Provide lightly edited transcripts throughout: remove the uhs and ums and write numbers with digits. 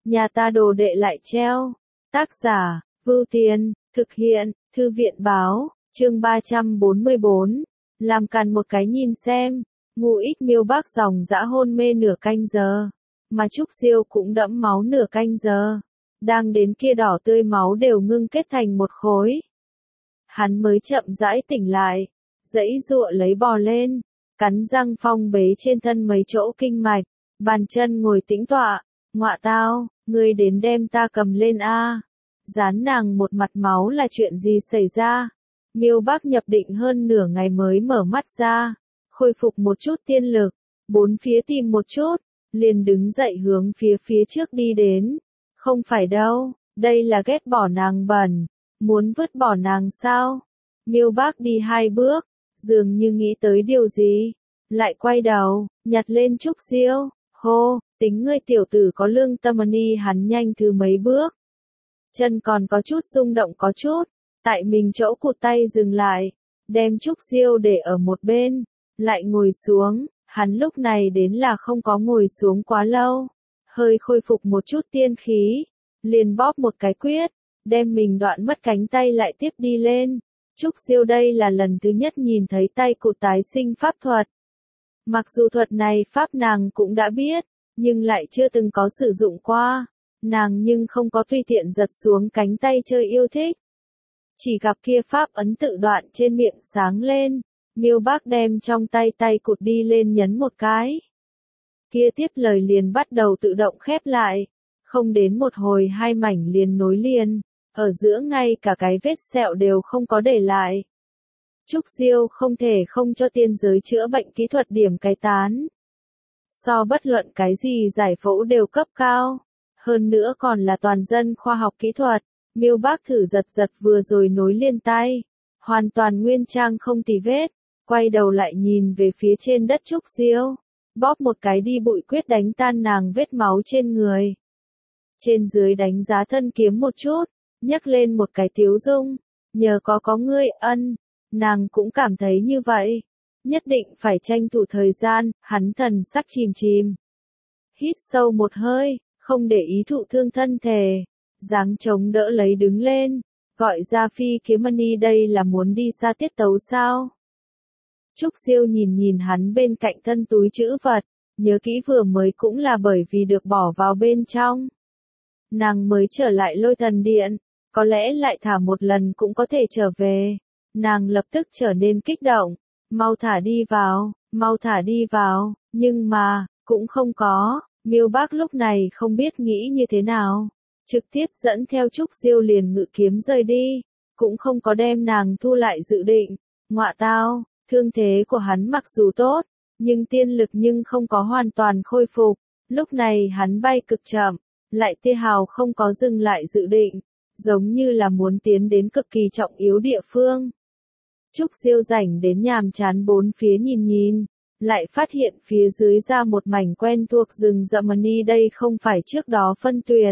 nhà ta đồ đệ lại treo. Tác giả, Vưu Tiên, thực hiện, Thư viện báo, chương 344, làm càn một cái nhìn xem, Ngũ Ích Miêu Bác dòng dã hôn mê nửa canh giờ, mà Trúc Diêu cũng đẫm máu nửa canh giờ, đang đến kia đỏ tươi máu đều ngưng kết thành một khối. Hắn mới chậm rãi tỉnh lại, giãy giụa lấy bò lên, cắn răng phong bế trên thân mấy chỗ kinh mạch, bàn chân ngồi tĩnh tọa, ngọa tao, ngươi đến đem ta cầm lên a. Dán nàng một mặt máu là chuyện gì xảy ra? Miêu Bác nhập định hơn nửa ngày mới mở mắt ra, khôi phục một chút tiên lực, bốn phía tìm một chút, liền đứng dậy hướng phía trước đi đến. Không phải đâu, đây là ghét bỏ nàng bẩn, muốn vứt bỏ nàng sao? Miêu Bác đi hai bước, dường như nghĩ tới điều gì, lại quay đầu, nhặt lên Trúc Diêu, hô, tính ngươi tiểu tử có lương tâm đi. Hắn nhanh thứ mấy bước, chân còn có chút rung động có chút, tại mình chỗ cụt tay dừng lại, đem Trúc Diêu để ở một bên, lại ngồi xuống. Hắn lúc này đến là không có ngồi xuống quá lâu, hơi khôi phục một chút tiên khí, liền bóp một cái quyết, đem mình đoạn mất cánh tay lại tiếp đi lên. Trúc Diêu đây là lần thứ nhất nhìn thấy tay cụt tái sinh pháp thuật. Mặc dù thuật này pháp nàng cũng đã biết, nhưng lại chưa từng có sử dụng qua, nàng nhưng không có tùy tiện giật xuống cánh tay chơi yêu thích. Chỉ gặp kia pháp ấn tự đoạn trên miệng sáng lên, Miêu Bác đem trong tay cụt đi lên nhấn một cái. Kia tiếp lời liền bắt đầu tự động khép lại, không đến một hồi hai mảnh liền nối liền, ở giữa ngay cả cái vết sẹo đều không có để lại. Trúc Diêu không thể không cho tiên giới chữa bệnh kỹ thuật điểm cái tán. So bất luận cái gì giải phẫu đều cấp cao, hơn nữa còn là toàn dân khoa học kỹ thuật. Miêu Bác thử giật vừa rồi nối liền tay, hoàn toàn nguyên trang không tì vết, quay đầu lại nhìn về phía trên đất Trúc Diêu, bóp một cái đi bụi quyết đánh tan nàng vết máu trên người. Trên dưới đánh giá thân kiếm một chút, nhấc lên một cái tiếu dung, nhờ có ngươi ân, nàng cũng cảm thấy như vậy, nhất định phải tranh thủ thời gian. Hắn thần sắc chìm, hít sâu một hơi, không để ý thụ thương thân thể, dáng chống đỡ lấy đứng lên, gọi ra Phi Kiếm Mani. Đây là muốn đi xa tiết tấu sao? Trúc Diêu nhìn hắn bên cạnh thân túi trữ vật, nhớ kỹ vừa mới cũng là bởi vì được bỏ vào bên trong, nàng mới trở lại Lôi Thần Điện, có lẽ lại thả một lần cũng có thể trở về. Nàng lập tức trở nên kích động, mau thả đi vào, nhưng mà, cũng không có. Miêu Bác lúc này không biết nghĩ như thế nào, trực tiếp dẫn theo Trúc Diêu liền ngự kiếm rời đi, cũng không có đem nàng thu lại dự định. Ngọa tao, thương thế của hắn mặc dù tốt, nhưng tiên lực nhưng không có hoàn toàn khôi phục, lúc này hắn bay cực chậm, lại tê hào không có dừng lại dự định, giống như là muốn tiến đến cực kỳ trọng yếu địa phương. Trúc Diêu rảnh đến nhàm chán bốn phía nhìn, lại phát hiện phía dưới ra một mảnh quen thuộc rừng rậm. Đây không phải trước đó Phân Tuyệt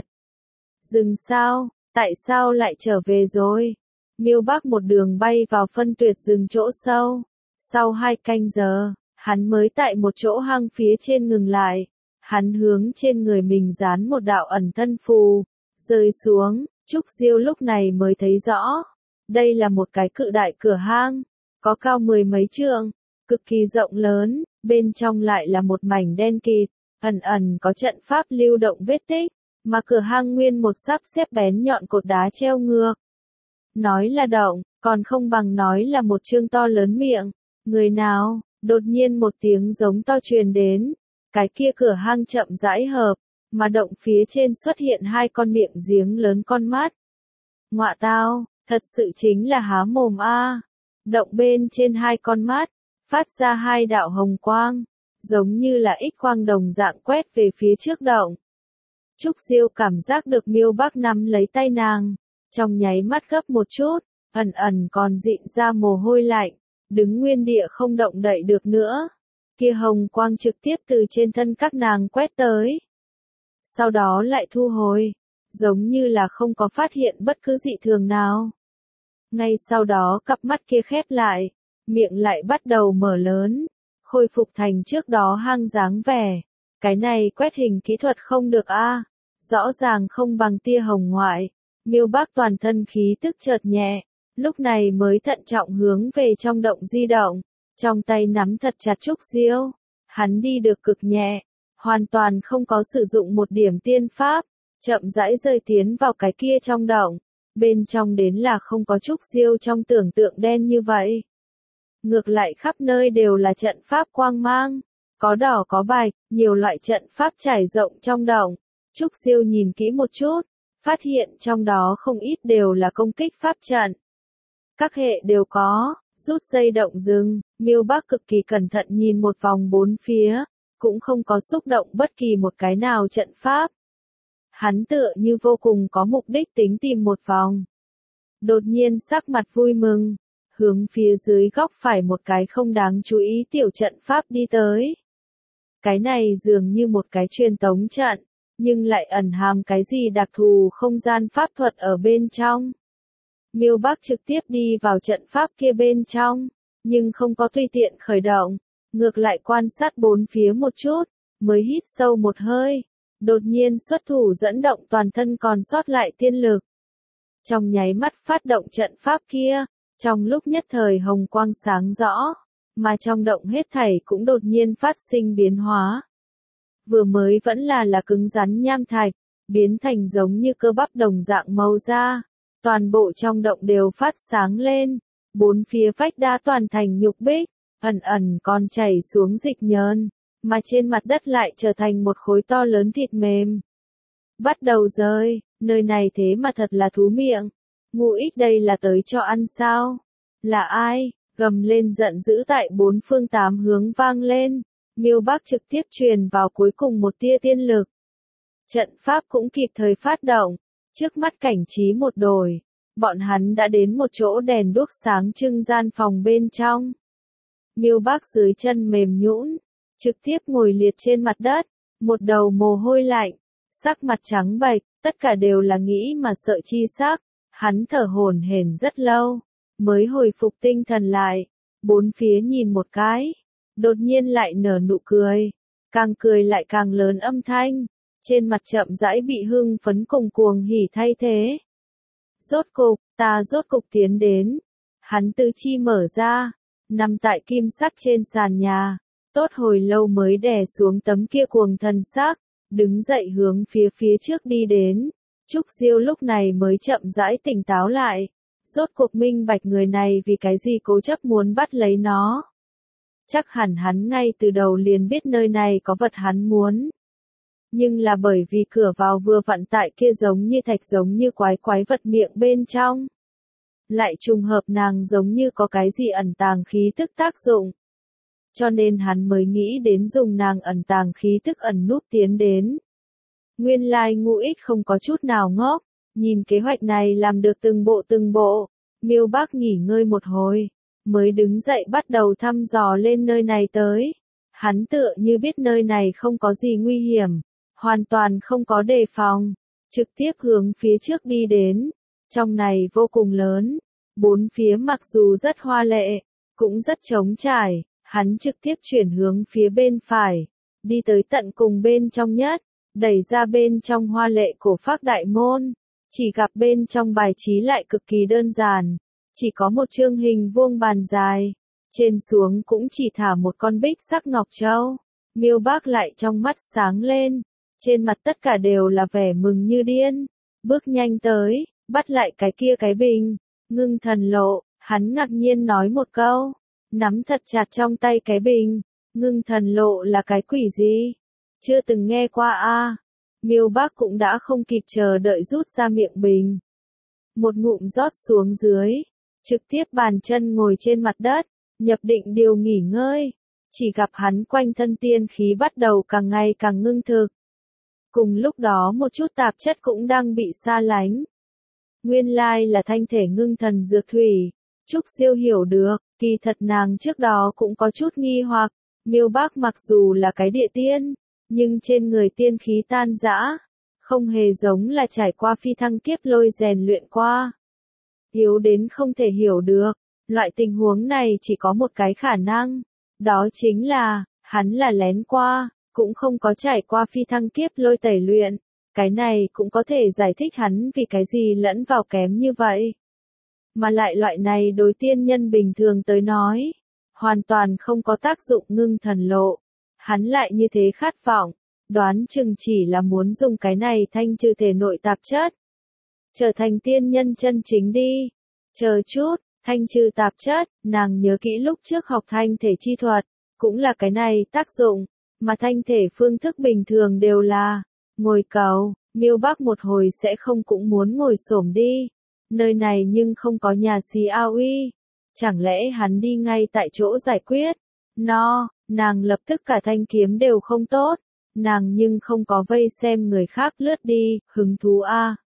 rừng sao, tại sao lại trở về rồi? Miêu Bác một đường bay vào Phân Tuyệt rừng chỗ sâu, sau 2 canh giờ, hắn mới tại một chỗ hang phía trên ngừng lại, hắn hướng trên người mình dán một đạo ẩn thân phù, rơi xuống. Trúc Diêu lúc này mới thấy rõ, đây là một cái cự đại cửa hang, có cao 10 mấy trượng, cực kỳ rộng lớn, bên trong lại là một mảnh đen kịt, ẩn có trận pháp lưu động vết tích, mà cửa hang nguyên một sắp xếp bén nhọn cột đá treo ngược. Nói là động, còn không bằng nói là một chương to lớn miệng. Người nào? Đột nhiên một tiếng giống to truyền đến, cái kia cửa hang chậm rãi hợp, mà động phía trên xuất hiện 2 con miệng giếng lớn con mắt. Ngọa tao, thật sự chính là há mồm a. Động bên trên 2 con mắt, phát ra 2 đạo hồng quang, giống như là X quang đồng dạng quét về phía trước động. Trúc Diêu cảm giác được Miêu Bác nắm lấy tay nàng, trong nháy mắt gấp một chút, ẩn còn dịn ra mồ hôi lạnh, đứng nguyên địa không động đậy được nữa. Kia hồng quang trực tiếp từ trên thân các nàng quét tới, sau đó lại thu hồi, giống như là không có phát hiện bất cứ dị thường nào. Ngay sau đó cặp mắt kia khép lại, miệng lại bắt đầu mở lớn, khôi phục thành trước đó hang dáng vẻ. Cái này quét hình kỹ thuật không được a. rõ ràng không bằng tia hồng ngoại. Miêu Bác toàn thân khí tức chợt nhẹ, lúc này mới thận trọng hướng về trong động di động, trong tay nắm thật chặt trúc diêu. Hắn đi được cực nhẹ, hoàn toàn không có sử dụng một điểm tiên pháp, chậm rãi rơi tiến vào cái kia trong động. Bên trong đến là không có trúc diêu trong tưởng tượng đen như vậy. Ngược lại khắp nơi đều là trận pháp quang mang, có đỏ có bạch, nhiều loại trận pháp trải rộng trong động. Trúc diêu nhìn kỹ một chút, phát hiện trong đó không ít đều là công kích pháp trận. Các hệ đều có, rút dây động dừng, Miêu Bác cực kỳ cẩn thận nhìn một vòng bốn phía, cũng không có xúc động bất kỳ một cái nào trận pháp. Hắn tựa như vô cùng có mục đích tính tìm một vòng. Đột nhiên sắc mặt vui mừng, hướng phía dưới góc phải một cái không đáng chú ý tiểu trận pháp đi tới. Cái này dường như một cái truyền tống trận, nhưng lại ẩn hàm cái gì đặc thù không gian pháp thuật ở bên trong. Miêu Bác trực tiếp đi vào trận pháp kia bên trong, nhưng không có tùy tiện khởi động, ngược lại quan sát bốn phía một chút, mới hít sâu một hơi, đột nhiên xuất thủ dẫn động toàn thân còn sót lại tiên lực. Trong nháy mắt phát động trận pháp kia, trong lúc nhất thời hồng quang sáng rõ, mà trong động hết thảy cũng đột nhiên phát sinh biến hóa. Vừa mới vẫn là cứng rắn nham thạch, biến thành giống như cơ bắp đồng dạng màu da. Toàn bộ trong động đều phát sáng lên, bốn phía vách đá toàn thành nhục bích, ẩn ẩn còn chảy xuống dịch nhờn, mà trên mặt đất lại trở thành một khối to lớn thịt mềm. Bắt đầu rơi, nơi này thế mà thật là thú miệng. Ngũ Ích đây là tới cho ăn sao? Là ai? Gầm lên giận dữ tại bốn phương tám hướng vang lên. Miêu Bác trực tiếp truyền vào cuối cùng một tia tiên lực. Trận pháp cũng kịp thời phát động. Trước mắt cảnh trí một đổi, bọn hắn đã đến một chỗ đèn đuốc sáng trưng gian phòng bên trong. Miêu Bác dưới chân mềm nhũn, trực tiếp ngồi liệt trên mặt đất, một đầu mồ hôi lạnh, sắc mặt trắng bệch, tất cả đều là nghĩ mà sợ chi sắc. Hắn thở hổn hển rất lâu, mới hồi phục tinh thần lại, bốn phía nhìn một cái, đột nhiên lại nở nụ cười, càng cười lại càng lớn âm thanh. Trên mặt chậm rãi bị hưng phấn cùng cuồng hỉ thay thế. Rốt cục tiến đến. Hắn tứ chi mở ra, nằm tại kim sắc trên sàn nhà, tốt hồi lâu mới đè xuống tấm kia cuồng thần sắc, đứng dậy hướng phía trước đi đến. Trúc Diêu lúc này mới chậm rãi tỉnh táo lại, rốt cuộc minh bạch người này vì cái gì cố chấp muốn bắt lấy nó. Chắc hẳn hắn ngay từ đầu liền biết nơi này có vật hắn muốn. Nhưng là bởi vì cửa vào vừa vặn tại kia giống như thạch giống như quái vật miệng bên trong. Lại trùng hợp nàng giống như có cái gì ẩn tàng khí tức tác dụng. Cho nên hắn mới nghĩ đến dùng nàng ẩn tàng khí tức ẩn núp tiến đến. Nguyên lai Ngũ Ích không có chút nào ngốc, nhìn kế hoạch này làm được từng bộ. Miêu Bác nghỉ ngơi một hồi, mới đứng dậy bắt đầu thăm dò lên nơi này tới. Hắn tựa như biết nơi này không có gì nguy hiểm. Hoàn toàn không có đề phòng, trực tiếp hướng phía trước đi đến. Trong này vô cùng lớn, bốn phía mặc dù rất hoa lệ, cũng rất trống trải, hắn trực tiếp chuyển hướng phía bên phải, đi tới tận cùng bên trong nhất, đẩy ra bên trong hoa lệ cổ phác đại môn, chỉ gặp bên trong bài trí lại cực kỳ đơn giản, chỉ có một chương hình vuông bàn dài, trên xuống cũng chỉ thả một con bích sắc ngọc châu. Miêu Bác lại trong mắt sáng lên. Trên mặt tất cả đều là vẻ mừng như điên, bước nhanh tới, bắt lại cái bình, ngưng thần lộ, hắn ngạc nhiên nói một câu, nắm thật chặt trong tay cái bình, ngưng thần lộ là cái quỷ gì? Chưa từng nghe qua a. Miêu Bác cũng đã không kịp chờ đợi rút ra miệng bình. Một ngụm rót xuống dưới, trực tiếp bàn chân ngồi trên mặt đất, nhập định điều nghỉ ngơi, chỉ gặp hắn quanh thân tiên khí bắt đầu càng ngày càng ngưng thực. Cùng lúc đó một chút tạp chất cũng đang bị xa lánh. Nguyên lai là thanh thể ngưng thần dược thủy. Trúc Diêu hiểu được, kỳ thật nàng trước đó cũng có chút nghi hoặc. Miêu Bác mặc dù là cái địa tiên, nhưng trên người tiên khí tan rã, không hề giống là trải qua phi thăng kiếp lôi rèn luyện qua. Yếu đến không thể hiểu được, loại tình huống này chỉ có một cái khả năng, đó chính là, hắn là lén qua. Cũng không có trải qua phi thăng kiếp lôi tẩy luyện, Cái này cũng có thể giải thích hắn vì cái gì lẫn vào kém như vậy. Mà lại loại này đối tiên nhân bình thường tới nói, hoàn toàn không có tác dụng ngưng thần lộ. Hắn lại như thế khát vọng, đoán chừng chỉ là muốn dùng cái này thanh trừ thể nội tạp chất. Trở thành tiên nhân chân chính đi. Chờ chút, thanh trừ tạp chất, nàng nhớ kỹ lúc trước học thanh thể chi thuật, cũng là cái này tác dụng, mà thanh thể phương thức bình thường đều là ngồi cầu, Miêu Bắc một hồi sẽ không cũng muốn ngồi xổm đi. Nơi này nhưng không có nhà xì ao uy. Chẳng lẽ hắn đi ngay tại chỗ giải quyết? No, nàng lập tức cả thanh kiếm đều không tốt. Nàng nhưng không có vây xem người khác lướt đi, hứng thú a.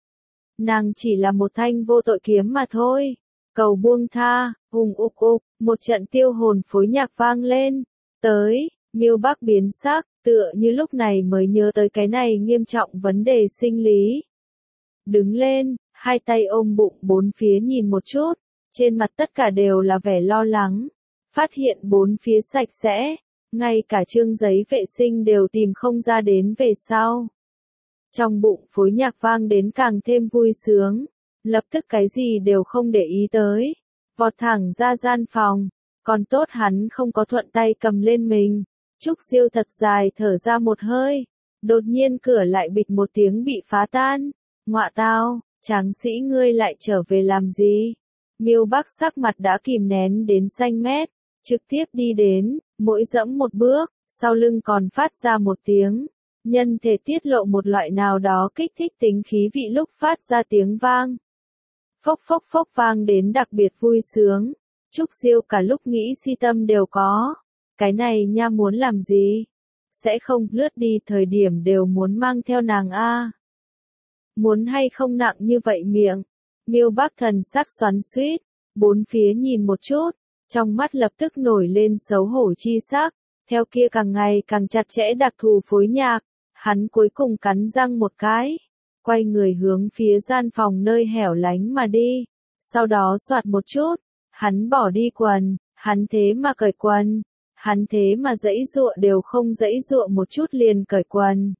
Nàng chỉ là một thanh vô tội kiếm mà thôi. Cầu buông tha, hùng ục ục, một trận tiêu hồn phối nhạc vang lên. Tới, Miêu Bắc biến sắc, tựa như lúc này mới nhớ tới cái này nghiêm trọng vấn đề sinh lý. Đứng lên, hai tay ôm bụng bốn phía nhìn một chút, trên mặt tất cả đều là vẻ lo lắng. Phát hiện bốn phía sạch sẽ, ngay cả chương giấy vệ sinh đều tìm không ra đến về sau. Trong bụng phối nhạc vang đến càng thêm vui sướng, lập tức cái gì đều không để ý tới, vọt thẳng ra gian phòng, còn tốt hắn không có thuận tay cầm lên mình. Trúc Siêu thật dài thở ra một hơi, đột nhiên cửa lại bịch một tiếng bị phá tan. Ngọa tao, tráng sĩ ngươi lại trở về làm gì? Miêu Bắc sắc mặt đã kìm nén đến xanh mét, trực tiếp đi đến, mỗi dẫm một bước, sau lưng còn phát ra một tiếng. Nhân thể tiết lộ một loại nào đó kích thích tính khí vị lúc phát ra tiếng vang. Phốc phốc phốc vang đến đặc biệt vui sướng. Trúc Siêu cả lúc nghĩ si tâm đều có. Cái này nha muốn làm gì? Sẽ không lướt đi thời điểm đều muốn mang theo nàng a. Muốn hay không nặng như vậy miệng. Miêu Bắc thần sắc xoắn xuýt, bốn phía nhìn một chút, trong mắt lập tức nổi lên xấu hổ chi sắc, theo kia càng ngày càng chặt chẽ đặc thù phối nhạc, hắn cuối cùng cắn răng một cái, quay người hướng phía gian phòng nơi hẻo lánh mà đi, sau đó soạt một chút, hắn bỏ đi quần, hắn thế mà cởi quần, hắn thế mà giãy giụa đều không giãy giụa một chút liền cởi quần.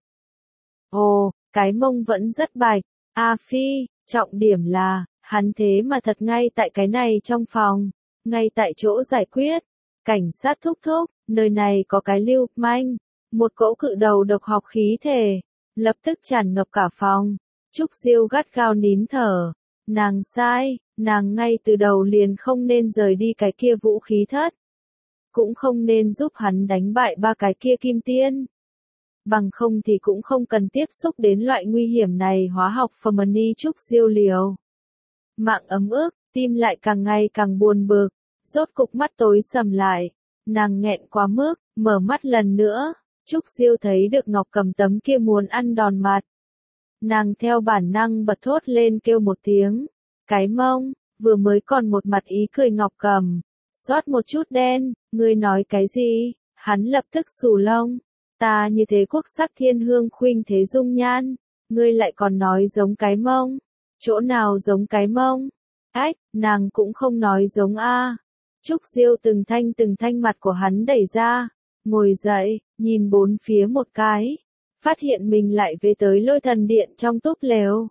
Ồ, cái mông vẫn rất bạch, A Phi, trọng điểm là, hắn thế mà thật ngay tại cái này trong phòng, ngay tại chỗ giải quyết. Cảnh sát thúc thúc, nơi này có cái lưu manh, một cỗ cự đầu độc học khí thể, lập tức tràn ngập cả phòng. Trúc Diêu gắt gao nín thở, nàng sai, nàng ngay từ đầu liền không nên rời đi cái kia vũ khí thất, cũng không nên giúp hắn đánh bại ba cái kia kim tiên. Bằng không thì cũng không cần tiếp xúc đến loại nguy hiểm này. Hóa học Fermani Trúc Diêu liều mạng ấm ức, tim lại càng ngày càng buồn bực, rốt cục mắt tối sầm lại, nàng nghẹn quá mức, mở mắt lần nữa, Trúc Diêu thấy được Ngọc Cầm tấm kia muốn ăn đòn mặt. Nàng theo bản năng bật thốt lên kêu một tiếng, cái mông, vừa mới còn một mặt ý cười Ngọc Cầm, xoát một chút đen, ngươi nói cái gì, hắn lập tức xù lông, ta như thế quốc sắc thiên hương khuynh thế dung nhan, ngươi lại còn nói giống cái mông, chỗ nào giống cái mông, ách, nàng cũng không nói giống a. Trúc Diêu từng thanh mặt của hắn đẩy ra, ngồi dậy, nhìn bốn phía một cái, phát hiện mình lại về tới Lôi Thần Điện trong túp lều.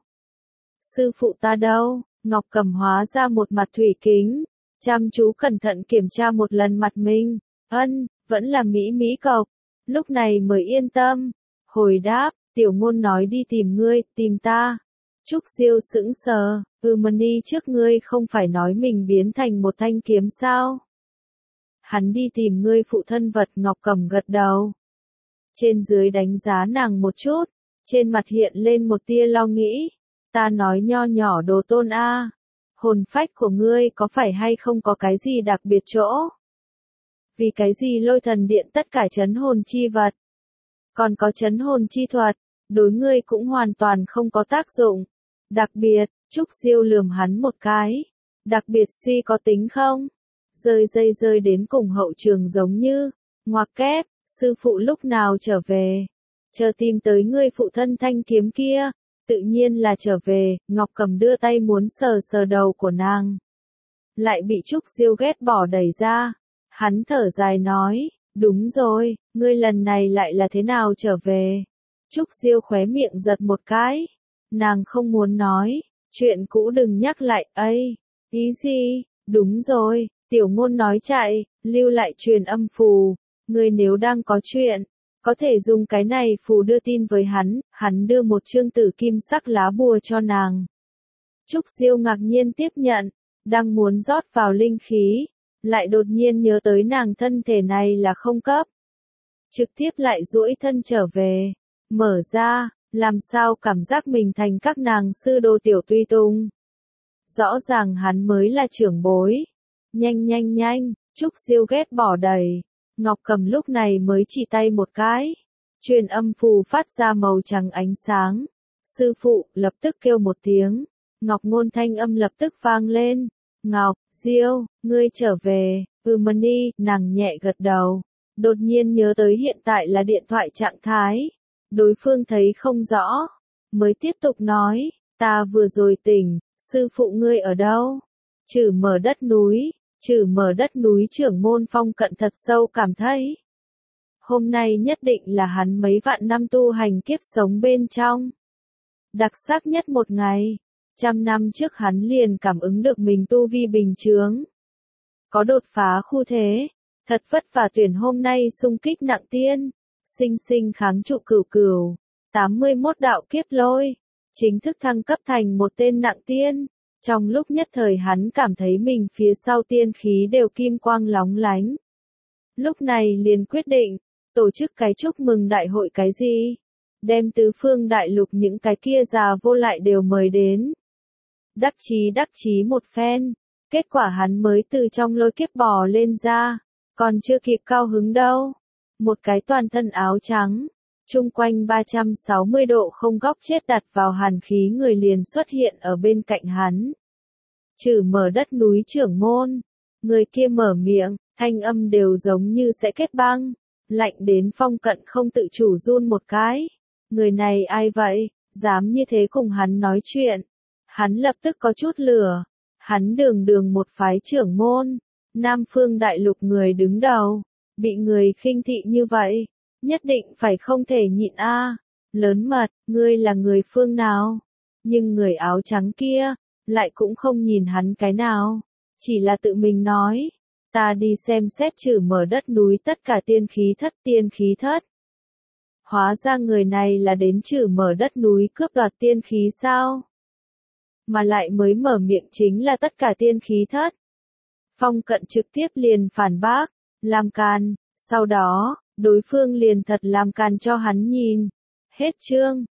Sư phụ ta đâu? Ngọc Cầm hóa ra một mặt thủy kính, chăm chú cẩn thận kiểm tra một lần mặt mình, vẫn là mỹ mỹ cộc, lúc này mới yên tâm. Hồi đáp, tiểu ngôn nói đi tìm ngươi, tìm ta. Trúc Diêu sững sờ, Mani trước ngươi không phải nói mình biến thành một thanh kiếm sao? Hắn đi tìm ngươi phụ thân vật. Ngọc Cầm gật đầu. Trên dưới đánh giá nàng một chút, trên mặt hiện lên một tia lo nghĩ. Ta nói nho nhỏ đồ tôn a, hồn phách của ngươi có phải hay không có cái gì đặc biệt chỗ? Vì cái gì Lôi Thần Điện tất cả trấn hồn chi vật, còn có trấn hồn chi thuật, đối ngươi cũng hoàn toàn không có tác dụng. Đặc biệt, Trúc Diêu lườm hắn một cái. Đặc biệt suy có tính không? Rơi dây rơi đến cùng hậu trường giống như, ngoặc kép, sư phụ lúc nào trở về? Chờ tìm tới ngươi phụ thân thanh kiếm kia, tự nhiên là trở về. Ngọc Cầm đưa tay muốn sờ sờ đầu của nàng, lại bị Trúc Diêu ghét bỏ đẩy ra. Hắn thở dài nói, đúng rồi, ngươi lần này lại là thế nào trở về? Trúc Diêu khóe miệng giật một cái. Nàng không muốn nói, chuyện cũ đừng nhắc lại, ấy. Ý gì? Đúng rồi, Tiểu Ngôn nói chạy, lưu lại truyền âm phù. Ngươi nếu đang có chuyện, có thể dùng cái này phù đưa tin với hắn đưa một chương tử kim sắc lá bùa cho nàng. Trúc Diêu ngạc nhiên tiếp nhận, đang muốn rót vào linh khí, lại đột nhiên nhớ tới nàng thân thể này là không cấp. Trực tiếp lại duỗi thân trở về, mở ra, làm sao cảm giác mình thành các nàng sư đô tiểu tùy tùng. Rõ ràng hắn mới là trưởng bối. Nhanh, Trúc Diêu ghét bỏ đầy. Ngọc Cầm lúc này mới chỉ tay một cái. Truyền âm phù phát ra màu trắng ánh sáng. Sư phụ lập tức kêu một tiếng. Ngọc Ngôn thanh âm lập tức vang lên. Ngọc, Diêu, ngươi trở về. Mani, nàng nhẹ gật đầu. Đột nhiên nhớ tới hiện tại là điện thoại trạng thái. Đối phương thấy không rõ. Mới tiếp tục nói, ta vừa rồi tỉnh, sư phụ ngươi ở đâu? Trừ mở đất núi trưởng môn Phong Cận thật sâu cảm thấy. Hôm nay nhất định là hắn mấy vạn năm tu hành kiếp sống bên trong. Đặc sắc nhất một ngày, 100 năm trước hắn liền cảm ứng được mình tu vi bình chướng. Có đột phá khu thế, thật vất vả tuyển hôm nay xung kích nặng tiên, sinh kháng trụ cửu, 81 đạo kiếp lôi, chính thức thăng cấp thành một tên nặng tiên. Trong lúc nhất thời hắn cảm thấy mình phía sau tiên khí đều kim quang lóng lánh. Lúc này liền quyết định, tổ chức cái chúc mừng đại hội cái gì? Đem tứ phương đại lục những cái kia già vô lại đều mời đến. Đắc chí một phen, kết quả hắn mới từ trong lôi kiếp bò lên ra, còn chưa kịp cao hứng đâu. Một cái toàn thân áo trắng, chung quanh 360 độ không góc chết đặt vào hàn khí người liền xuất hiện ở bên cạnh hắn. Trừ mở đất núi trưởng môn, người kia mở miệng, thanh âm đều giống như sẽ kết băng, lạnh đến Phong Cận không tự chủ run một cái. Người này ai vậy, dám như thế cùng hắn nói chuyện. Hắn lập tức có chút lửa, hắn đường một phái trưởng môn, Nam Phương Đại Lục người đứng đầu, bị người khinh thị như vậy, nhất định phải không thể nhịn a. Lớn mật, ngươi là người phương nào? Nhưng người áo trắng kia, lại cũng không nhìn hắn cái nào, chỉ là tự mình nói, ta đi xem xét trừ mở đất núi tất cả tiên khí thất. Hóa ra người này là đến trừ mở đất núi cướp đoạt tiên khí sao? Mà lại mới mở miệng chính là tất cả tiên khí thất. Phong Cận trực tiếp liền phản bác, làm càn, sau đó, đối phương liền thật làm càn cho hắn nhìn. Hết chương.